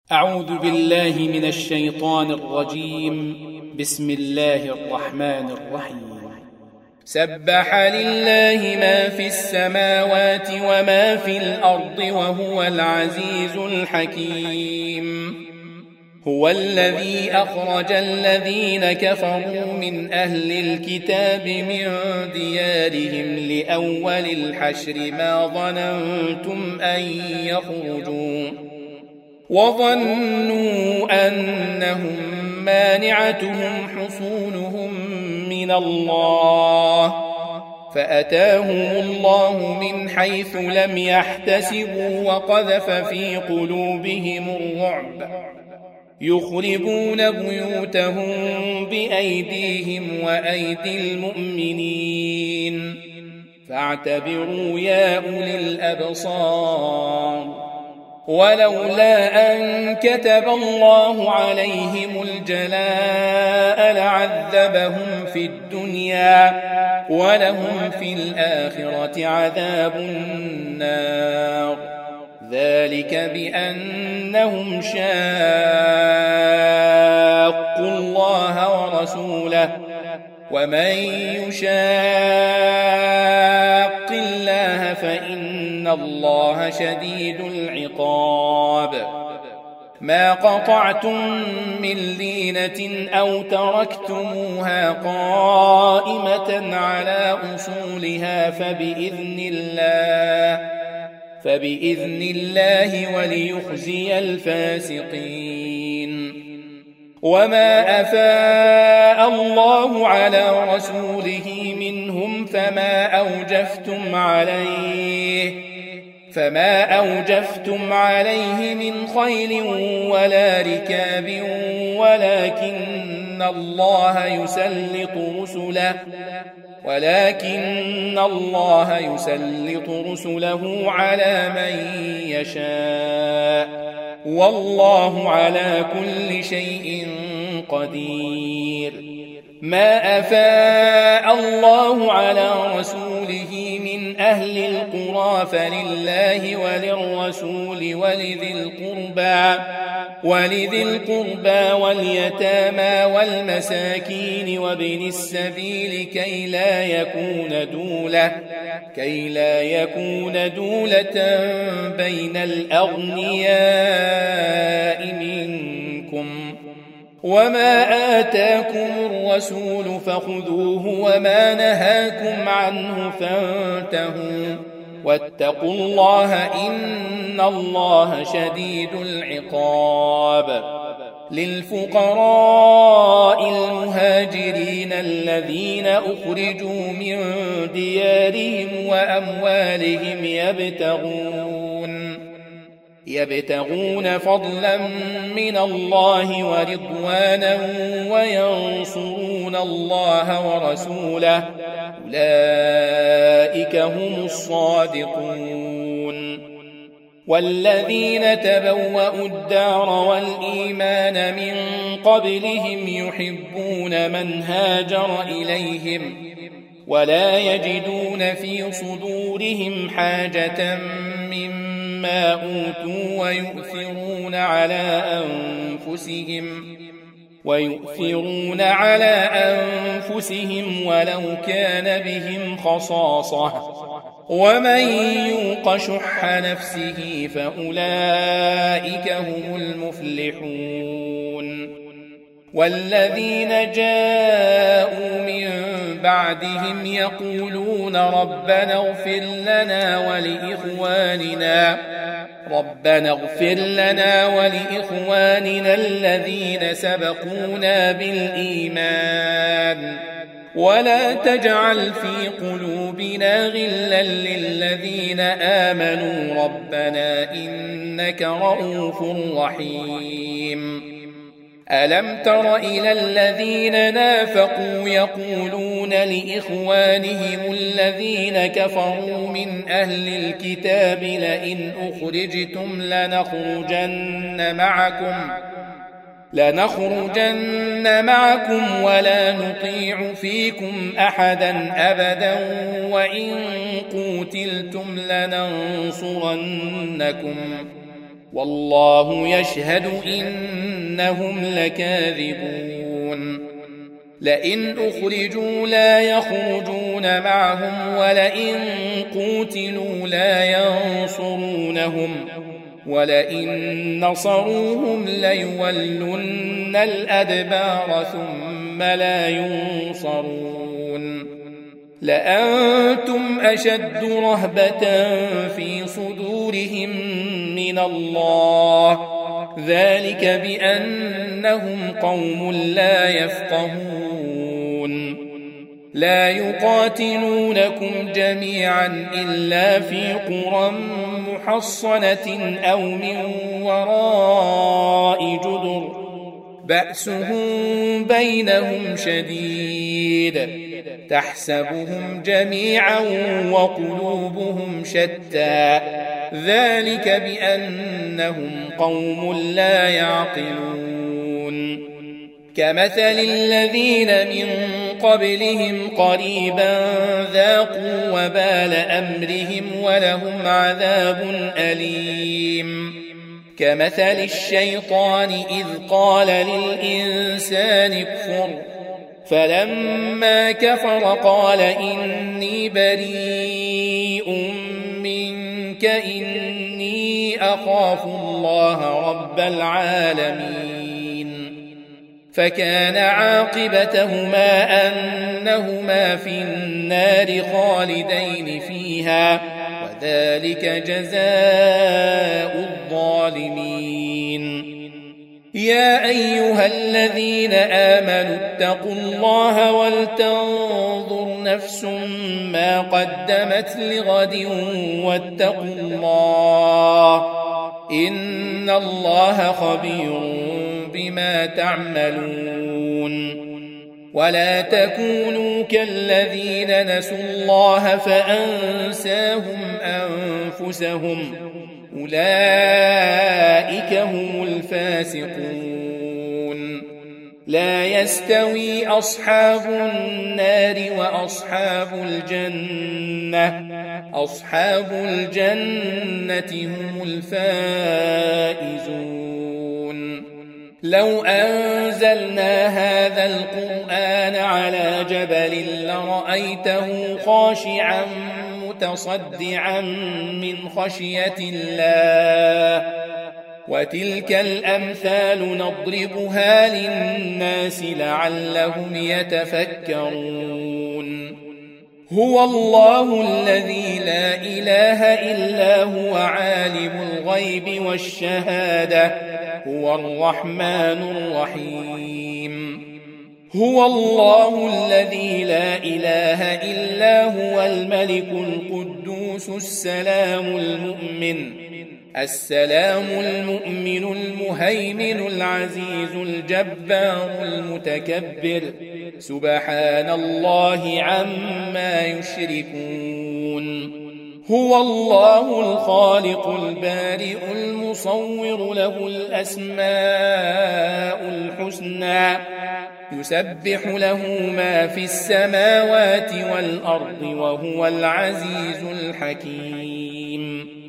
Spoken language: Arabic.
أعوذ بالله من الشيطان الرجيم. بسم الله الرحمن الرحيم. سبح لله ما في السماوات وما في الأرض وهو العزيز الحكيم. هو الذي أخرج الذين كفروا من أهل الكتاب من ديارهم لأول الحشر ما ظننتم أن يخرجوا وظنوا أنهم مانعتهم حصونهم من الله فأتاهم الله من حيث لم يحتسبوا وقذف في قلوبهم الرعب يخربون بيوتهم بأيديهم وأيدي المؤمنين فاعتبروا يا أولي الأبصار. ولولا أن كتب الله عليهم الجلاء لعذبهم في الدنيا ولهم في الآخرة عذاب النار ذلك بأنهم شاقوا الله ورسوله ومن يشاق الله فإن الله شديد العقاب. ما قطعتم من لينة أو تركتموها قائمة على أصولها فبإذن الله وليخزي الفاسقين. وما أفاء الله على رسوله منهم فما أوجفتم عليه من خيل ولا ركاب ولكن الله يسلط رسله على من يشاء والله على كل شيء قدير. ما أفاء الله على رسوله من أهل القرى فلله وللرسول ولذي القربى واليتامى والمساكين وابن السبيل كي لا يكون دولة بين الأغنياء منكم. وما آتاكم الرسول فخذوه وما نهاكم عنه فانتهوا واتقوا الله إن الله شديد العقاب. للفقراء المهاجرين الذين أخرجوا من ديارهم وأموالهم يبتغون فضلا من الله ورضوانا وينصرون الله ورسوله أولئك هم الصادقون. والذين تبوأوا الدار والإيمان من قبلهم يحبون من هاجر إليهم ولا يجدون في صدورهم حاجة مما أوتوا ويؤثرون على أنفسهم ولو كان بهم خصاصة ومن يوق شح نفسه فأولئك هم المفلحون. والذين جاءوا من بعدهم يقولون ربنا اغفر لنا ولإخواننا الذين سبقونا بالإيمان ولا تجعل في قلوبنا غلا للذين آمنوا ربنا إنك رؤوف رحيم. ألم تر إلى الذين نافقوا يقولون لإخوانهم الذين كفروا من أهل الكتاب لئن أخرجتم لنخرجن معكم ولا نطيع فيكم أحدا أبدا وإن قوتلتم لننصرنكم والله يشهد إنهم لكاذبون لئن أخرجوا لا يخرجون معهم ولئن قوتلوا لا ينصرونهم ولئن نصروهم ليولن الأدبار ثم لا ينصرون لأنتم أشد رهبة في صدورهم من الله ذلك بأنهم قوم لا يفقهون لا يقاتلونكم جميعا إلا في قرى محصنة أو من وراء جدر بأسهم بينهم شديد تحسبهم جميعا وقلوبهم شتى ذلك بأنهم قوم لا يعقلون كمثل الذين من قبلهم قريبا ذاقوا وبال أمرهم ولهم عذاب أليم كمثل الشيطان إذ قال للإنسان اكفر فلما كفر قال إني بريء منك إني أخاف الله رب العالمين فكان عاقبتهما أنهما في النار خالدين فيها وذلك جزاء الظالمين يا أيها الذين آمنوا اتقوا الله ولتنظر نفس ما قدمت لغد واتقوا الله إن الله خبير بما تعملون ولا تكونوا كالذين نسوا الله فأنساهم أنفسهم أولئك هم الفاسقون لا يستوي أصحاب النار وأصحاب الجنة هم الفائزون لو أنزلنا هذا القرآن على جبل لرأيته خاشعا متصدعا من خشية الله وتلك الأمثال نضربها للناس لعلهم يتفكرون هو الله الذي لا إله إلا هو عالم الغيب والشهادة هو الرحمن الرحيم هو الله الذي لا إله إلا هو الملك القدوس السلام المؤمن المهيمن العزيز الجبار المتكبر سبحان الله عما يشركون هو الله الخالق البارئ المصور له الأسماء الحسنى يسبح له ما في السماوات والأرض وهو العزيز الحكيم